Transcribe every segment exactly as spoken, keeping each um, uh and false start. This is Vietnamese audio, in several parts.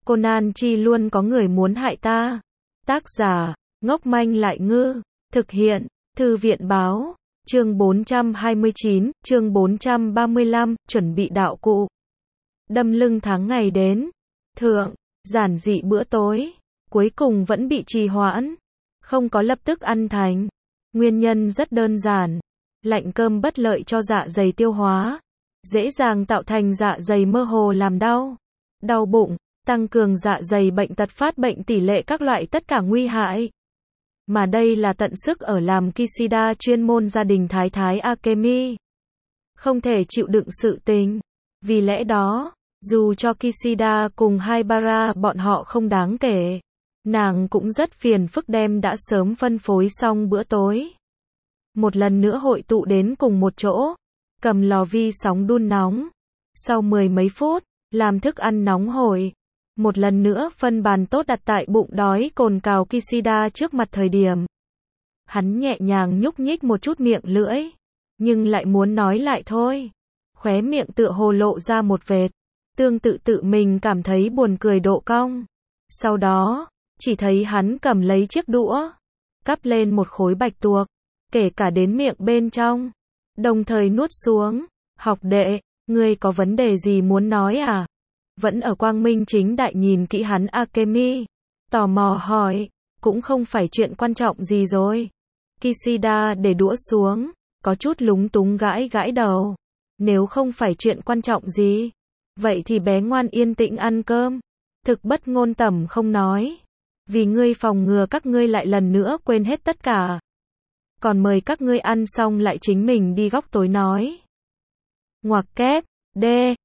Conan chi luôn có người muốn hại ta. Tác giả, ngốc manh lại ngư. Thực hiện, Thư viện báo. Chương bốn trăm hai mươi chín, chương bốn trăm ba mươi lăm, chuẩn bị đạo cụ. Đâm lưng tháng ngày đến. Thượng, giản dị bữa tối. Cuối cùng vẫn bị trì hoãn. Không có lập tức ăn thành. Nguyên nhân rất đơn giản. Lạnh cơm bất lợi cho dạ dày tiêu hóa. Dễ dàng tạo thành dạ dày mơ hồ làm đau. Đau bụng, tăng cường dạ dày bệnh tật phát bệnh tỷ lệ các loại tất cả nguy hại. Mà đây là tận sức ở làm Kishida chuyên môn gia đình thái thái Akemi. Không thể chịu đựng sự tình. Vì lẽ đó, dù cho Kishida cùng Haibara bọn họ không đáng kể, nàng cũng rất phiền phức đem đã sớm phân phối xong bữa tối. Một lần nữa hội tụ đến cùng một chỗ, cầm lò vi sóng đun nóng. Sau mười mấy phút, làm thức ăn nóng hổi. Một lần nữa phân bàn tốt đặt tại bụng đói cồn cào Kishida trước mặt thời điểm. Hắn nhẹ nhàng nhúc nhích một chút miệng lưỡi, nhưng lại muốn nói lại thôi. Khóe miệng tựa hồ lộ ra một vệt, tương tự tự mình cảm thấy buồn cười độ cong. Sau đó, chỉ thấy hắn cầm lấy chiếc đũa, cắp lên một khối bạch tuộc, kể cả đến miệng bên trong, đồng thời nuốt xuống. Học đệ, ngươi có vấn đề gì muốn nói à? Vẫn ở quang minh chính đại nhìn kỹ hắn Akemi, tò mò hỏi, cũng không phải chuyện quan trọng gì rồi. Kishida để đũa xuống, có chút lúng túng gãi gãi đầu. Nếu không phải chuyện quan trọng gì, vậy thì bé ngoan yên tĩnh ăn cơm. Thực bất ngôn tẩm không nói. Vì ngươi phòng ngừa các ngươi lại lần nữa quên hết tất cả. Còn mời các ngươi ăn xong lại chính mình đi góc tối nói. Ngoặc kép, D.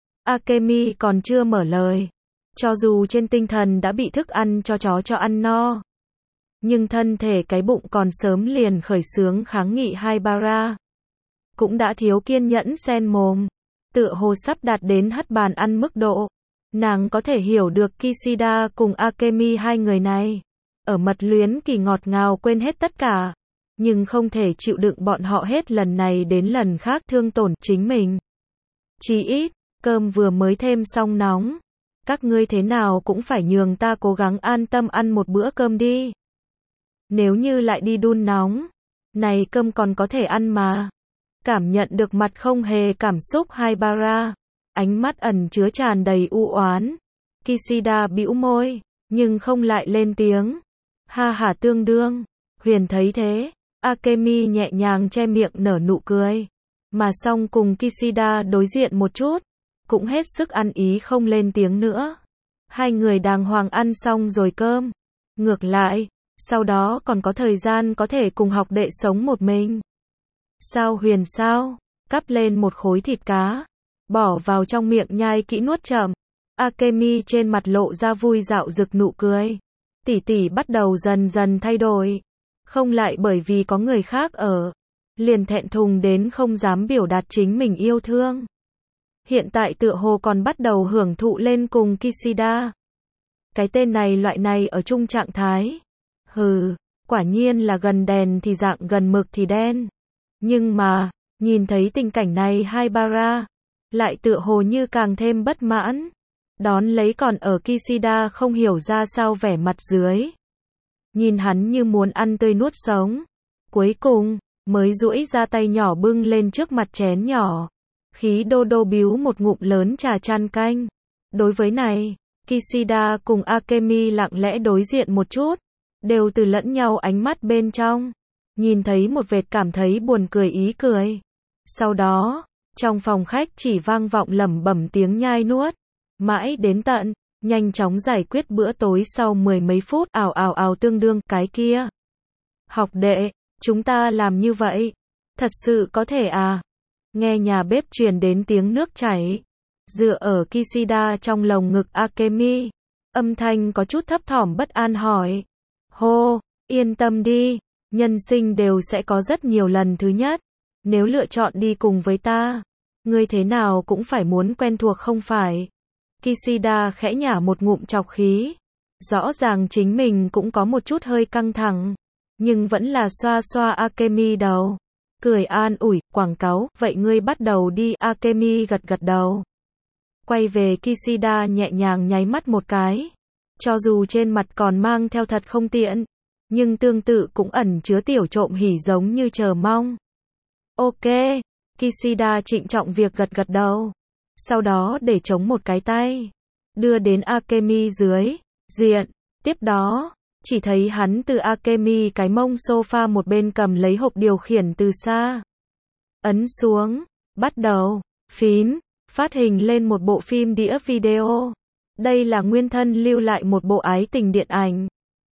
Akemi còn chưa mở lời. Cho dù trên tinh thần đã bị thức ăn cho chó cho ăn no, nhưng thân thể cái bụng còn sớm liền khởi xướng kháng nghị Haibara. Cũng đã thiếu kiên nhẫn sen mồm. Tựa hồ sắp đạt đến hất bàn ăn mức độ. Nàng có thể hiểu được Kishida cùng Akemi hai người này. Ở mật luyến kỳ ngọt ngào quên hết tất cả. Nhưng không thể chịu đựng bọn họ hết lần này đến lần khác thương tổn chính mình. Chí ít, cơm vừa mới thêm xong nóng. Các ngươi thế nào cũng phải nhường ta cố gắng an tâm ăn một bữa cơm đi. Nếu như lại đi đun nóng, này cơm còn có thể ăn mà. Cảm nhận được mặt không hề cảm xúc Haibara, ánh mắt ẩn chứa tràn đầy u oán. Kishida bĩu môi, nhưng không lại lên tiếng. Ha hả tương đương. Huyền thấy thế, Akemi nhẹ nhàng che miệng nở nụ cười. Mà xong cùng Kishida đối diện một chút, cũng hết sức ăn ý không lên tiếng nữa. Hai người đàng hoàng ăn xong rồi cơm. Ngược lại, sau đó còn có thời gian có thể cùng học đệ sống một mình. Sao Huyền sao? Cắp lên một khối thịt cá, bỏ vào trong miệng nhai kỹ nuốt chậm. Akemi trên mặt lộ ra vui dạo rực nụ cười. Tỷ tỷ bắt đầu dần dần thay đổi. Không lại bởi vì có người khác ở, liền thẹn thùng đến không dám biểu đạt chính mình yêu thương. Hiện tại tựa hồ còn bắt đầu hưởng thụ lên cùng Kishida. Cái tên này loại này ở chung trạng thái. Hừ, quả nhiên là gần đèn thì dạng gần mực thì đen. Nhưng mà, nhìn thấy tình cảnh này Haibara, lại tựa hồ như càng thêm bất mãn. Đón lấy còn ở Kishida không hiểu ra sao vẻ mặt dưới. Nhìn hắn như muốn ăn tươi nuốt sống. Cuối cùng, mới duỗi ra tay nhỏ bưng lên trước mặt chén nhỏ. Khí đô đô biếu một ngụm lớn trà chan canh. Đối với này, Kishida cùng Akemi lặng lẽ đối diện một chút. Đều từ lẫn nhau ánh mắt bên trong. Nhìn thấy một vệt cảm thấy buồn cười ý cười. Sau đó, trong phòng khách chỉ vang vọng lẩm bẩm tiếng nhai nuốt. Mãi đến tận, nhanh chóng giải quyết bữa tối sau mười mấy phút ào ào ào tương đương cái kia. Học đệ, chúng ta làm như vậy. Thật sự có thể à? Nghe nhà bếp truyền đến tiếng nước chảy. Dựa ở Kishida trong lồng ngực Akemi. Âm thanh có chút thấp thỏm bất an hỏi. Hô, yên tâm đi. Nhân sinh đều sẽ có rất nhiều lần thứ nhất. Nếu lựa chọn đi cùng với ta, ngươi thế nào cũng phải muốn quen thuộc không phải? Kishida khẽ nhả một ngụm trọc khí. Rõ ràng chính mình cũng có một chút hơi căng thẳng, nhưng vẫn là xoa xoa Akemi đầu. Cười an ủi, quảng cáo, vậy ngươi bắt đầu đi. Akemi gật gật đầu. Quay về Kishida nhẹ nhàng nháy mắt một cái. Cho dù trên mặt còn mang theo thật không tiện, nhưng tương tự cũng ẩn chứa tiểu trộm hỉ giống như chờ mong. Ok, Kishida trịnh trọng việc gật gật đầu. Sau đó để chống một cái tay, đưa đến Akemi dưới diện. Tiếp đó, chỉ thấy hắn từ Akemi cái mông sofa một bên cầm lấy hộp điều khiển từ xa. Ấn xuống, bắt đầu, phím, phát hình lên một bộ phim đĩa video. Đây là nguyên thân lưu lại một bộ ái tình điện ảnh.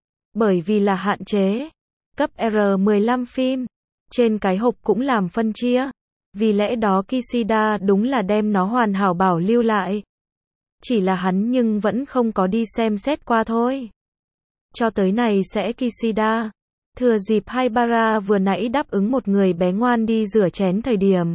Bởi vì là hạn chế, cấp R mười lăm phim, trên cái hộp cũng làm phân chia. Vì lẽ đó Kishida đúng là đem nó hoàn hảo bảo lưu lại. Chỉ là hắn nhưng vẫn không có đi xem xét qua thôi. Cho tới này sẽ Kishida. Thừa dịp Haibara vừa nãy đáp ứng một người bé ngoan đi rửa chén thời điểm.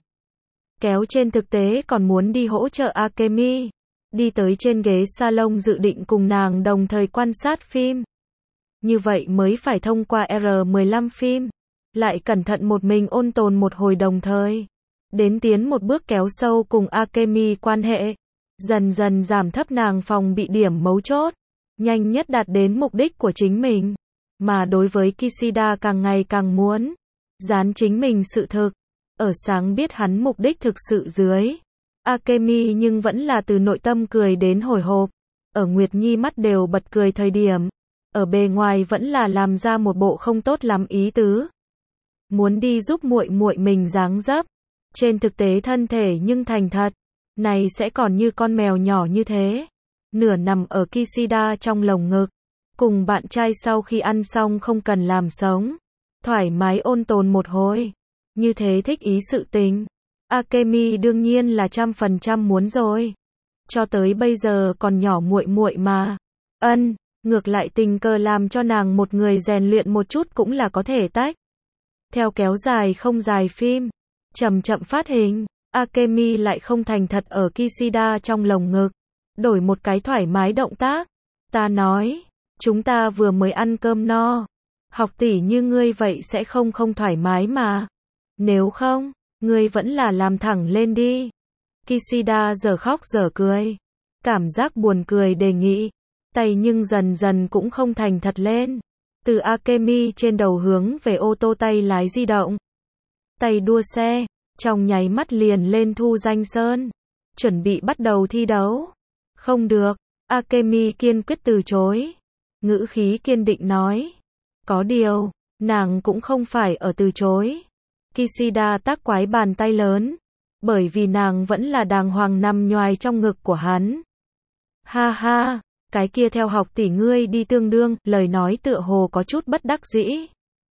Kéo trên thực tế còn muốn đi hỗ trợ Akemi. Đi tới trên ghế salon dự định cùng nàng đồng thời quan sát phim. Như vậy mới phải thông qua R mười lăm phim. Lại cẩn thận một mình ôn tồn một hồi đồng thời. Đến tiến một bước kéo sâu cùng Akemi quan hệ. Dần dần giảm thấp nàng phòng bị điểm mấu chốt. Nhanh nhất đạt đến mục đích của chính mình. Mà đối với Kishida càng ngày càng muốn dán chính mình sự thực. Ở sáng biết hắn mục đích thực sự dưới Akemi nhưng vẫn là từ nội tâm cười đến hồi hộp. Ở Nguyệt Nhi mắt đều bật cười thời điểm. Ở bề ngoài vẫn là làm ra một bộ không tốt lắm ý tứ. Muốn đi giúp muội muội mình dáng dấp. Trên thực tế thân thể nhưng thành thật. Này sẽ còn như con mèo nhỏ như thế. Nửa nằm ở Kishida trong lồng ngực. Cùng bạn trai sau khi ăn xong không cần làm sống. Thoải mái ôn tồn một hồi. Như thế thích ý sự tình. Akemi đương nhiên là trăm phần trăm muốn rồi. Cho tới bây giờ còn nhỏ muội muội mà. Ân, ngược lại tình cờ làm cho nàng một người rèn luyện một chút cũng là có thể tách. Theo kéo dài không dài phim. Chậm chậm phát hình. Akemi lại không thành thật ở Kishida trong lồng ngực. Đổi một cái thoải mái động tác. Ta nói, chúng ta vừa mới ăn cơm no. Học tỷ như ngươi vậy sẽ không không thoải mái mà. Nếu không, ngươi vẫn là làm thẳng lên đi. Kishida giờ khóc giờ cười. Cảm giác buồn cười đề nghị. Tay nhưng dần dần cũng không thành thật lên. Từ Akemi trên đầu hướng về ô tô tay lái di động. Tay đua xe. Trong nháy mắt liền lên thu danh sơn. Chuẩn bị bắt đầu thi đấu. Không được. Akemi kiên quyết từ chối. Ngữ khí kiên định nói. Có điều, nàng cũng không phải ở từ chối. Kishida tác quái bàn tay lớn. Bởi vì nàng vẫn là đàng hoàng nằm nhoài trong ngực của hắn. Ha ha, cái kia theo học tỷ ngươi đi tương đương, lời nói tựa hồ có chút bất đắc dĩ.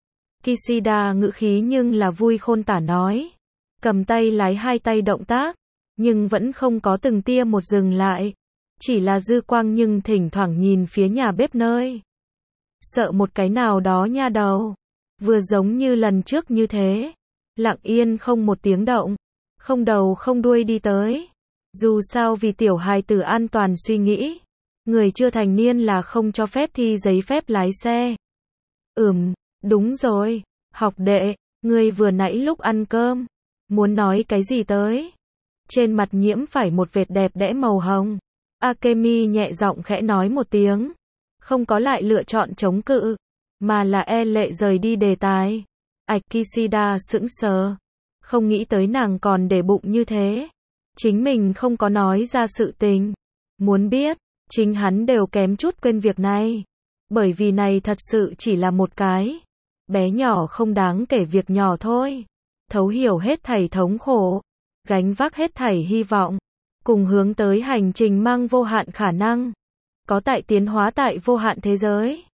Kishida ngữ khí nhưng là vui khôn tả nói. Cầm tay lái hai tay động tác, nhưng vẫn không có từng tia một dừng lại. Chỉ là dư quang nhưng thỉnh thoảng nhìn phía nhà bếp nơi. Sợ một cái nào đó nha đầu. Vừa giống như lần trước như thế. Lặng yên không một tiếng động. Không đầu không đuôi đi tới. Dù sao vì tiểu hài tử an toàn suy nghĩ. Người chưa thành niên là không cho phép thi giấy phép lái xe. Ừm, đúng rồi. Học đệ, ngươi vừa nãy lúc ăn cơm. Muốn nói cái gì tới? Trên mặt nhiễm phải một vệt đẹp đẽ màu hồng. Akemi nhẹ giọng khẽ nói một tiếng. Không có lại lựa chọn chống cự. Mà là e lệ rời đi đề tài. Ảch Kishida sững sờ. Không nghĩ tới nàng còn để bụng như thế. Chính mình không có nói ra sự tình. Muốn biết, chính hắn đều kém chút quên việc này. Bởi vì này thật sự chỉ là một cái. Bé nhỏ không đáng kể việc nhỏ thôi. Thấu hiểu hết thảy thống khổ. Gánh vác hết thảy hy vọng. Cùng hướng tới hành trình mang vô hạn khả năng. Có tại tiến hóa tại vô hạn thế giới.